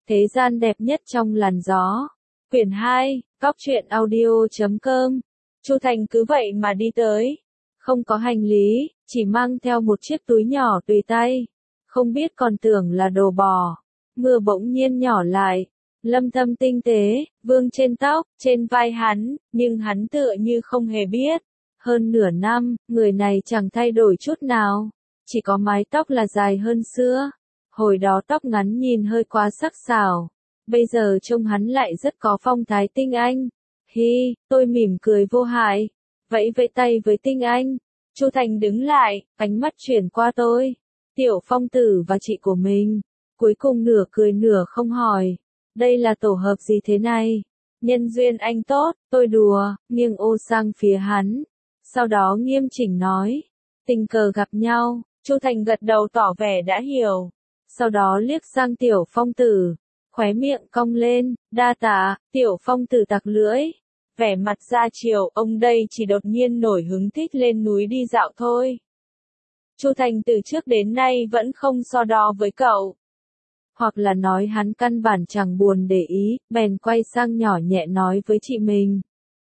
Thế gian đẹp nhất trong làn gió. Quyển 2, Cóc truyện audio.com. Chu Thành cứ vậy mà đi tới. Không có hành lý, chỉ mang theo một chiếc túi nhỏ tùy tay. Không biết còn tưởng là đồ bò. Mưa bỗng nhiên nhỏ lại. Lâm thâm tinh tế, vương trên tóc, trên vai hắn, nhưng hắn tựa như không hề biết. Hơn nửa năm, người này chẳng thay đổi chút nào. Chỉ có mái tóc là dài hơn xưa. Hồi đó tóc ngắn nhìn hơi quá sắc sảo. Bây giờ trông hắn lại rất có phong thái tinh anh. Hi, tôi mỉm cười vô hại. Vẫy vẫy tay với tinh anh. Chu Thành đứng lại, ánh mắt chuyển qua tôi. Tiểu Phong Tử và chị của mình. Cuối cùng nửa cười nửa không hỏi. Đây là tổ hợp gì thế này? Nhân duyên anh tốt, tôi đùa, nghiêng ô sang phía hắn. Sau đó nghiêm chỉnh nói. Tình cờ gặp nhau, Chu Thành gật đầu tỏ vẻ đã hiểu. Sau đó liếc sang Tiểu Phong Tử. Khóe miệng cong lên, đa tạ, Tiểu Phong Tử tặc lưỡi. Vẻ mặt ra chiều, ông đây chỉ đột nhiên nổi hứng thích lên núi đi dạo thôi. Chu Thành từ trước đến nay vẫn không so đo với cậu. Hoặc là nói hắn căn bản chẳng buồn để ý, bèn quay sang nhỏ nhẹ nói với chị mình.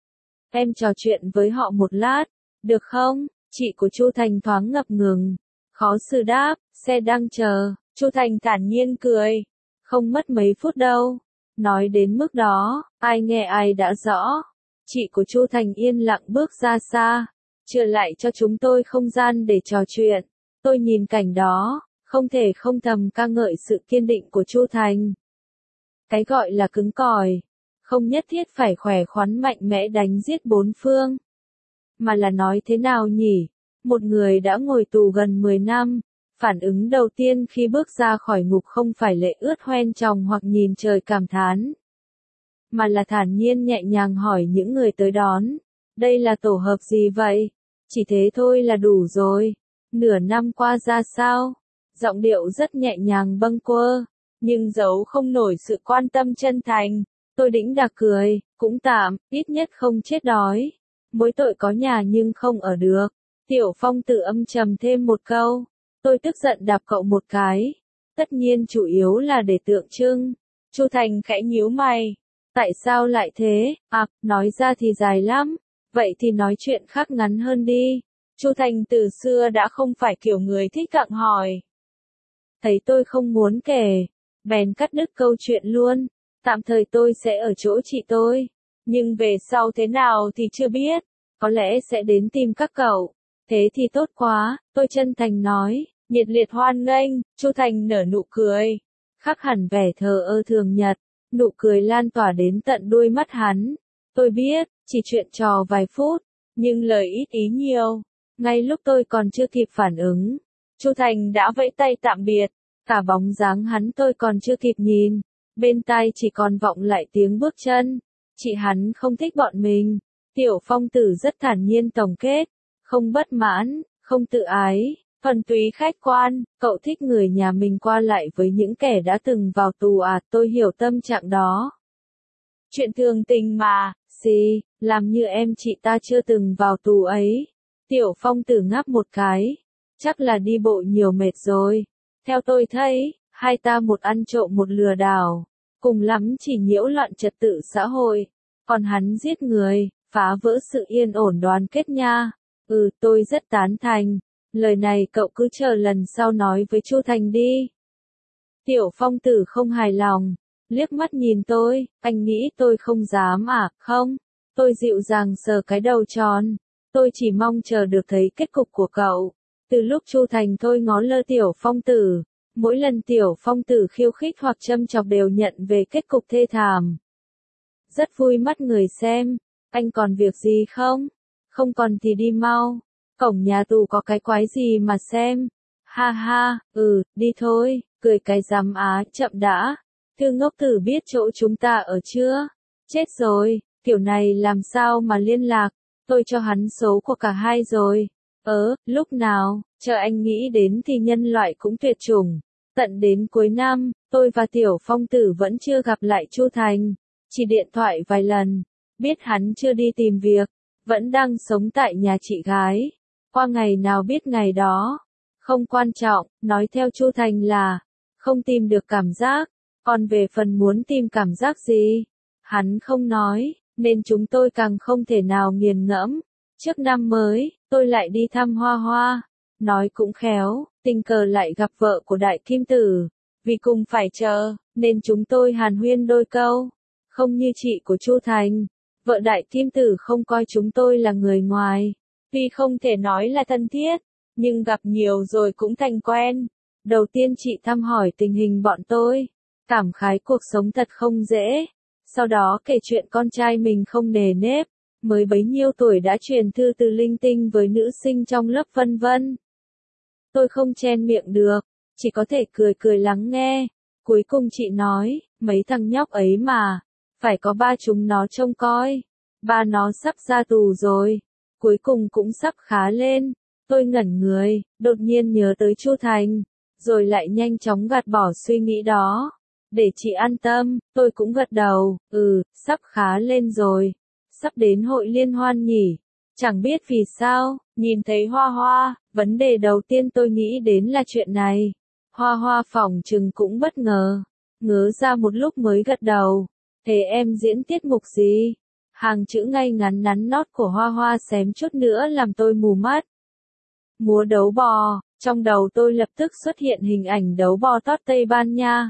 Em trò chuyện với họ một lát, được không? Chị của Chu Thành thoáng ngập ngừng. Khó xử đáp, xe đang chờ. Chu Thành thản nhiên cười. Không mất mấy phút đâu. Nói đến mức đó, ai nghe ai đã rõ. Chị của Chu Thành yên lặng bước ra xa. Trở lại cho chúng tôi không gian để trò chuyện. Tôi nhìn cảnh đó, không thể không thầm ca ngợi sự kiên định của Chu Thành. Cái gọi là cứng cỏi, không nhất thiết phải khỏe khoắn mạnh mẽ đánh giết bốn phương. Mà là nói thế nào nhỉ? Một người đã ngồi tù gần 10 năm, phản ứng đầu tiên khi bước ra khỏi ngục không phải lệ ướt hoen tròng hoặc nhìn trời cảm thán. Mà là thản nhiên nhẹ nhàng hỏi những người tới đón. Đây là tổ hợp gì vậy? Chỉ thế thôi là đủ rồi. Nửa năm qua ra sao? Giọng điệu rất nhẹ nhàng bâng quơ, nhưng giấu không nổi sự quan tâm chân thành. Tôi đĩnh đạc cười, cũng tạm, ít nhất không chết đói. Mỗi tội có nhà nhưng không ở được. Tiểu Phong Tử âm trầm thêm một câu. Tôi tức giận đạp cậu một cái. Tất nhiên chủ yếu là để tượng trưng. Chu Thành khẽ nhíu mày. Tại sao lại thế? À, nói ra thì dài lắm. Vậy thì nói chuyện khác ngắn hơn đi. Chu Thành từ xưa đã không phải kiểu người thích gặng hỏi. Thấy tôi không muốn kể, bèn cắt đứt câu chuyện luôn. Tạm thời tôi sẽ ở chỗ chị tôi. Nhưng về sau thế nào thì chưa biết. Có lẽ sẽ đến tìm các cậu. Thế thì tốt quá, tôi chân thành nói. Nhiệt liệt hoan nghênh. Chu Thành nở nụ cười. Khác hẳn vẻ thờ ơ thường nhật. Nụ cười lan tỏa đến tận đuôi mắt hắn. Tôi biết, chỉ chuyện trò vài phút. Nhưng lời ít ý nhiều. Ngay lúc tôi còn chưa kịp phản ứng, Chu Thành đã vẫy tay tạm biệt. Cả bóng dáng hắn tôi còn chưa kịp nhìn. Bên tai chỉ còn vọng lại tiếng bước chân. Chị hắn không thích bọn mình. Tiểu Phong Tử rất thản nhiên tổng kết. Không bất mãn, không tự ái, thuần túy khách quan. Cậu thích người nhà mình qua lại với những kẻ đã từng vào tù à? Tôi hiểu tâm trạng đó. Chuyện thường tình mà, gì, làm như em chị ta chưa từng vào tù ấy. Tiểu Phong Tử ngáp một cái. Chắc là đi bộ nhiều mệt rồi. Theo tôi thấy, hai ta một ăn trộm một lừa đảo. Cùng lắm chỉ nhiễu loạn trật tự xã hội. Còn hắn giết người, phá vỡ sự yên ổn đoàn kết nha. Tôi rất tán thành. Lời này cậu cứ chờ lần sau nói với Chu Thành đi. Tiểu Phong Tử không hài lòng. Liếc mắt nhìn tôi, anh nghĩ tôi không dám à? Không. Tôi dịu dàng sờ cái đầu tròn. Tôi chỉ mong chờ được thấy kết cục của cậu. Từ lúc Chu Thành thôi ngó lơ Tiểu Phong Tử. Mỗi lần Tiểu Phong Tử khiêu khích hoặc châm chọc đều nhận về kết cục thê thảm. Rất vui mắt người xem. Anh còn việc gì không? Không còn thì đi mau. Cổng nhà tù có cái quái gì mà xem. Ha ha, đi thôi, cười cái rắm á, chậm đã. Thư ngốc tử biết chỗ chúng ta ở chưa? Chết rồi, kiểu này làm sao mà liên lạc? Tôi cho hắn số của cả hai rồi. Lúc nào, chờ anh nghĩ đến thì nhân loại cũng tuyệt chủng. Tận đến cuối năm, tôi và Tiểu Phong Tử vẫn chưa gặp lại Chu Thành. Chỉ điện thoại vài lần. Biết hắn chưa đi tìm việc. Vẫn đang sống tại nhà chị gái. Qua ngày nào biết ngày đó. Không quan trọng, nói theo Chu Thành là không tìm được cảm giác. Còn về phần muốn tìm cảm giác gì, hắn không nói, nên chúng tôi càng không thể nào nghiền ngẫm. Trước năm mới, tôi lại đi thăm Hoa Hoa. Nói cũng khéo, tình cờ lại gặp vợ của Đại Kim Tử. Vì cùng phải chờ, nên chúng tôi hàn huyên đôi câu. Không như chị của Chu Thành, vợ Đại Kim Tử không coi chúng tôi là người ngoài. Tuy không thể nói là thân thiết, nhưng gặp nhiều rồi cũng thành quen. Đầu tiên chị thăm hỏi tình hình bọn tôi, cảm khái cuộc sống thật không dễ. Sau đó kể chuyện con trai mình không nề nếp, mới bấy nhiêu tuổi đã truyền thư từ linh tinh với nữ sinh trong lớp vân vân. Tôi không chen miệng được, chỉ có thể cười cười lắng nghe. Cuối cùng chị nói, mấy thằng nhóc ấy mà, phải có ba chúng nó trông coi. Ba nó sắp ra tù rồi, cuối cùng cũng sắp khá lên. Tôi ngẩn người, đột nhiên nhớ tới Chu Thành, rồi lại nhanh chóng gạt bỏ suy nghĩ đó. Để chị an tâm, tôi cũng gật đầu, sắp khá lên rồi. Sắp đến hội liên hoan nhỉ? Chẳng biết vì sao, nhìn thấy Hoa Hoa, vấn đề đầu tiên tôi nghĩ đến là chuyện này. Hoa Hoa phỏng chừng cũng bất ngờ, ngớ ra một lúc mới gật đầu. Thế em diễn tiết mục gì? Hàng chữ ngay ngắn nắn nót của Hoa Hoa xém chút nữa làm tôi mù mắt. Múa đấu bò, trong đầu tôi lập tức xuất hiện hình ảnh đấu bò tót Tây Ban Nha.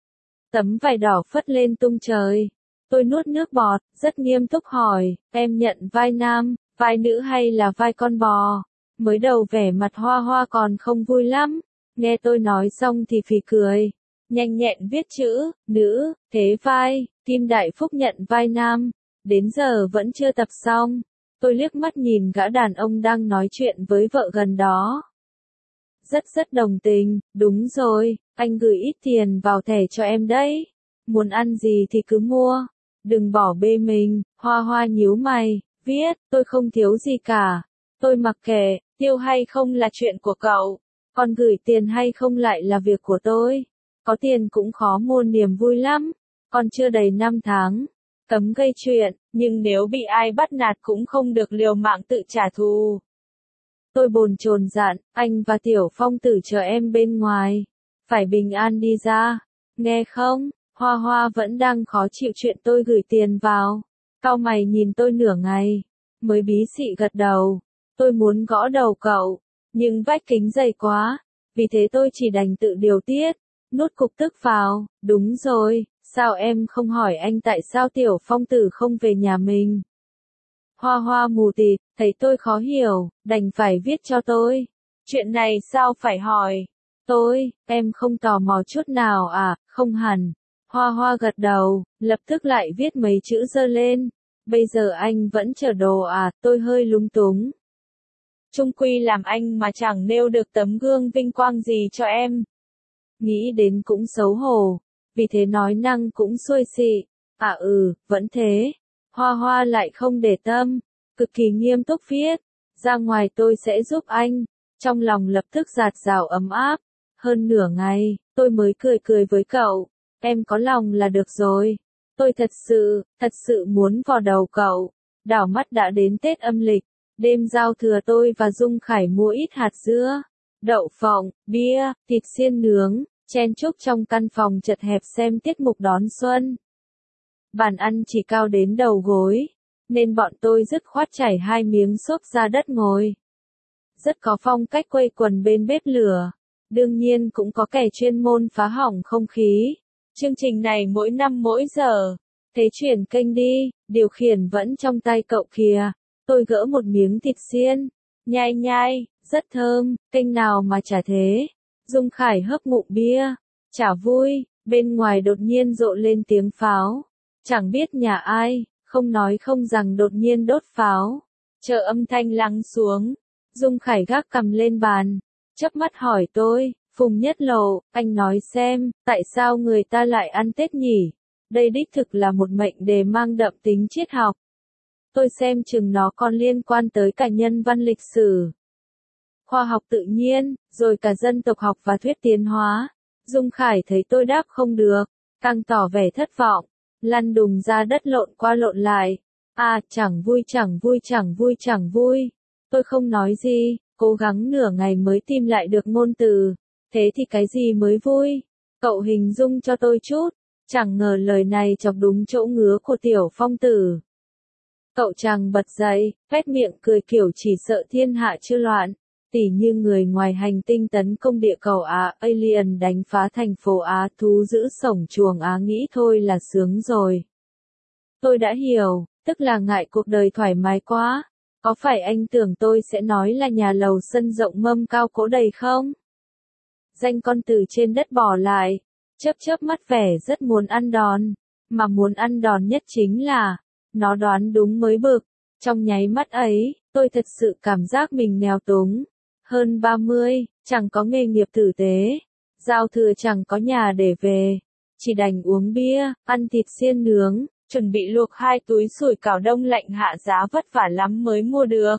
Tấm vải đỏ phất lên tung trời. Tôi nuốt nước bọt, rất nghiêm túc hỏi, em nhận vai nam, vai nữ hay là vai con bò? Mới đầu vẻ mặt Hoa Hoa còn không vui lắm, nghe tôi nói xong thì phì cười. Nhanh nhẹn viết chữ, nữ, thế vai, Kim Đại Phúc nhận vai nam, đến giờ vẫn chưa tập xong. Tôi liếc mắt nhìn gã đàn ông đang nói chuyện với vợ gần đó. Rất đồng tình, đúng rồi, anh gửi ít tiền vào thẻ cho em đấy. Muốn ăn gì thì cứ mua, đừng bỏ bê mình. Hoa Hoa nhíu mày, viết, tôi không thiếu gì cả. Tôi mặc kệ, tiêu hay không là chuyện của cậu, còn gửi tiền hay không lại là việc của tôi. Có tiền cũng khó mua niềm vui lắm, còn chưa đầy 5 tháng. Cấm gây chuyện, nhưng nếu bị ai bắt nạt cũng không được liều mạng tự trả thù. Tôi bồn chồn dặn, anh và Tiểu Phong Tử chờ em bên ngoài. Phải bình an đi ra. Nghe không? Hoa Hoa vẫn đang khó chịu chuyện tôi gửi tiền vào. Cau mày nhìn tôi nửa ngày, mới bí xị gật đầu. Tôi muốn gõ đầu cậu, nhưng vách kính dày quá. Vì thế tôi chỉ đành tự điều tiết, nuốt cục tức vào. Đúng rồi, sao em không hỏi anh tại sao Tiểu Phong Tử không về nhà mình? Hoa Hoa mù tịt, thấy tôi khó hiểu, đành phải viết cho tôi. Chuyện này sao phải hỏi? Em không tò mò chút nào à? Không hẳn. Hoa Hoa gật đầu, lập tức lại viết mấy chữ dơ lên. Bây giờ anh vẫn chờ đồ à? Tôi hơi lúng túng. Chung quy làm anh mà chẳng nêu được tấm gương vinh quang gì cho em. Nghĩ đến cũng xấu hổ, vì thế nói năng cũng xuôi xị. Vẫn thế. Hoa Hoa lại không để tâm, cực kỳ nghiêm túc viết, ra ngoài tôi sẽ giúp anh. Trong lòng lập tức dạt dào ấm áp. Hơn nửa ngày, tôi mới cười với cậu. Em có lòng là được rồi. Tôi thật sự muốn vò đầu cậu. Đảo mắt đã đến Tết âm lịch. Đêm giao thừa tôi và Dung Khải mua ít hạt dưa, đậu phộng, bia, thịt xiên nướng, chen chúc trong căn phòng chật hẹp xem tiết mục đón xuân. Bàn ăn chỉ cao đến đầu gối, nên bọn tôi dứt khoát chảy 2 miếng xốp ra đất ngồi. Rất có phong cách quây quần bên bếp lửa. Đương nhiên cũng có kẻ chuyên môn phá hỏng không khí. Chương trình này mỗi năm mỗi giờ. Thế chuyển kênh đi, điều khiển vẫn trong tay cậu kìa. Tôi gỡ một miếng thịt xiên. Nhai, rất thơm, kênh nào mà chả thế. Dung Khải hớp ngụm bia. Chả vui, bên ngoài đột nhiên rộ lên tiếng pháo. Chẳng biết nhà ai, không nói không rằng đột nhiên đốt pháo. Chờ âm thanh lắng xuống. Dung Khải gác cầm lên bàn. Chớp mắt hỏi tôi, Phùng Nhất Lộ, anh nói xem, tại sao người ta lại ăn Tết nhỉ? Đây đích thực là một mệnh đề mang đậm tính triết học. Tôi xem chừng nó còn liên quan tới cả nhân văn lịch sử, khoa học tự nhiên, rồi cả dân tộc học và thuyết tiến hóa. Dung Khải thấy tôi đáp không được, càng tỏ vẻ thất vọng, lăn đùng ra đất lộn qua lộn lại. Chẳng vui. Tôi không nói gì, cố gắng nửa ngày mới tìm lại được ngôn từ. Thế thì cái gì mới vui? Cậu hình dung cho tôi chút, Chẳng ngờ lời này chọc đúng chỗ ngứa của Tiểu Phong Tử. Cậu chàng bật dậy, phét miệng cười kiểu chỉ sợ thiên hạ chưa loạn. Tỉ như người ngoài hành tinh tấn công địa cầu Á, alien đánh phá thành phố Á, thú giữ sổng chuồng Á, nghĩ thôi là sướng rồi. Tôi đã hiểu, tức là ngại cuộc đời thoải mái quá. Có phải anh tưởng tôi sẽ nói là nhà lầu sân rộng mâm cao cỗ đầy không? Danh con từ trên đất bỏ lại, chớp chớp mắt vẻ rất muốn ăn đòn. Mà muốn ăn đòn nhất chính là, nó đoán đúng mới bực. Trong nháy mắt ấy, tôi thật sự cảm giác mình nghèo túng. Hơn 30, chẳng có nghề nghiệp tử tế. Giao thừa chẳng có nhà để về. Chỉ đành uống bia, ăn thịt xiên nướng, chuẩn bị luộc 2 túi sủi cảo đông lạnh hạ giá vất vả lắm mới mua được.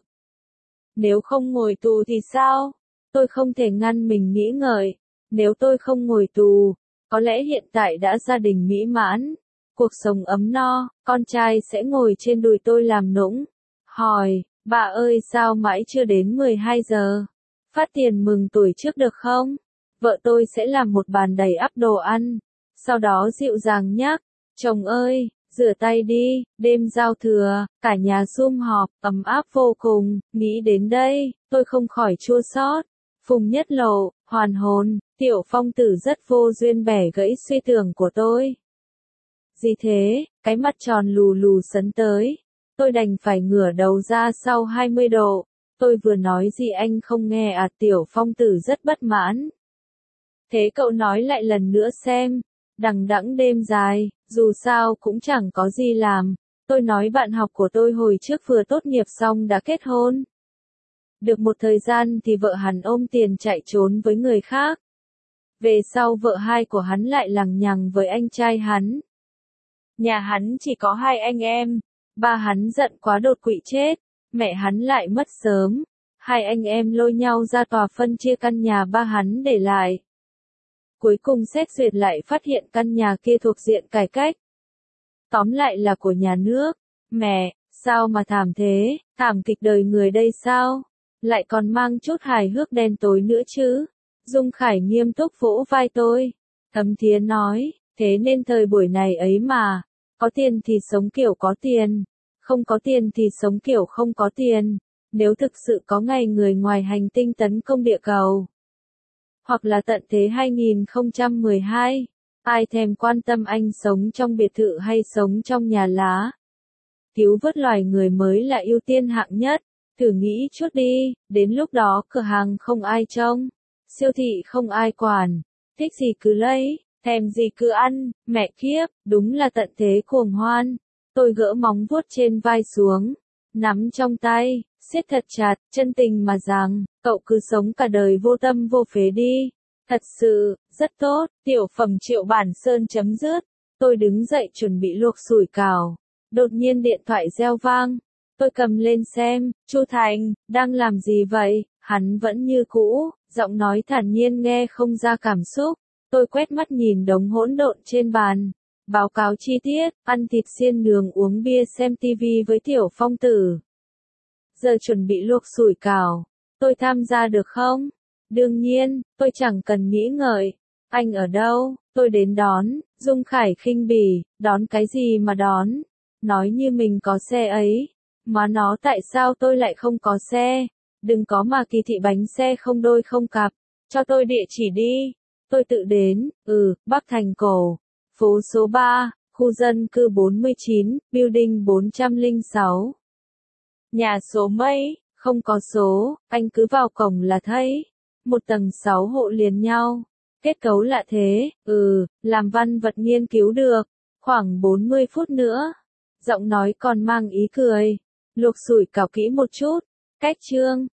Nếu không ngồi tù thì sao? Tôi không thể ngăn mình nghĩ ngợi. Nếu tôi không ngồi tù, có lẽ hiện tại đã gia đình mỹ mãn, cuộc sống ấm no, con trai sẽ ngồi trên đùi tôi làm nũng. Hỏi, bà ơi sao mãi chưa đến 12 giờ? Phát tiền mừng tuổi trước được không? Vợ tôi sẽ làm một bàn đầy ắp đồ ăn. Sau đó dịu dàng nhắc, chồng ơi, rửa tay đi, đêm giao thừa, cả nhà sum họp, ấm áp vô cùng, nghĩ đến đây, tôi không khỏi chua xót. Phùng Nhất Lộ, hoàn hồn, Tiểu Phong Tử rất vô duyên bẻ gãy suy tưởng của tôi. Gì thế, cái mặt tròn lù lù sấn tới. Tôi đành phải ngửa đầu ra sau 20 độ. Tôi vừa nói gì anh không nghe à? Tiểu Phong Tử rất bất mãn. Thế cậu nói lại lần nữa xem. Đằng đẵng đêm dài, dù sao cũng chẳng có gì làm. Tôi nói bạn học của tôi hồi trước vừa tốt nghiệp xong đã kết hôn. Được một thời gian thì vợ hắn ôm tiền chạy trốn với người khác. Về sau vợ hai của hắn lại lằng nhằng với anh trai hắn. Nhà hắn chỉ có 2 anh em. Ba hắn giận quá đột quỵ chết. Mẹ hắn lại mất sớm. 2 anh em lôi nhau ra tòa phân chia căn nhà ba hắn để lại. Cuối cùng xét duyệt lại phát hiện căn nhà kia thuộc diện cải cách. Tóm lại là của nhà nước. Mẹ, sao mà thảm thế, thảm kịch đời người đây sao? Lại còn mang chút hài hước đen tối nữa chứ. Dung Khải nghiêm túc vỗ vai tôi. Thấm Thía nói, thế nên thời buổi này ấy mà, có tiền thì sống kiểu có tiền, không có tiền thì sống kiểu không có tiền. Nếu thực sự có ngày người ngoài hành tinh tấn công địa cầu, hoặc là tận thế 2012, ai thèm quan tâm anh sống trong biệt thự hay sống trong nhà lá. Cứu vớt loài người mới là ưu tiên hạng nhất. Thử nghĩ chút đi, đến lúc đó cửa hàng không ai trông, siêu thị không ai quản, thích gì cứ lấy, thèm gì cứ ăn, mẹ kiếp, đúng là tận thế cuồng hoan. Tôi gỡ móng vuốt trên vai xuống, nắm trong tay, siết thật chặt, chân tình mà rằng, cậu cứ sống cả đời vô tâm vô phế đi. Thật sự, rất tốt, tiểu phẩm Triệu Bản Sơn chấm dứt. Tôi đứng dậy chuẩn bị luộc sủi cảo. Đột nhiên điện thoại reo vang. Tôi cầm lên xem, Chu Thành, đang làm gì vậy? Hắn vẫn như cũ, giọng nói thản nhiên nghe không ra cảm xúc. Tôi quét mắt nhìn đống hỗn độn trên bàn. Báo cáo chi tiết, ăn thịt xiên nướng uống bia xem tivi với Tiểu Phong Tử. Giờ chuẩn bị luộc sủi cảo. Tôi tham gia được không? Đương nhiên, tôi chẳng cần nghĩ ngợi. Anh ở đâu? Tôi đến đón. Dung Khải khinh bỉ, đón cái gì mà đón? Nói như mình có xe ấy. Mà nó tại sao tôi lại không có xe? Đừng có mà kỳ thị bánh xe không đôi không cặp. Cho tôi địa chỉ đi. Tôi tự đến, Bắc Thành Cổ. Phố số 3, khu dân cư 49, building 406. Nhà số mấy? Không có số, anh cứ vào cổng là thấy. Một tầng 6 hộ liền nhau. Kết cấu lạ thế, làm văn vật nghiên cứu được. Khoảng 40 phút nữa. Giọng nói còn mang ý cười. Luộc sủi cảo kỹ một chút. Cách chương.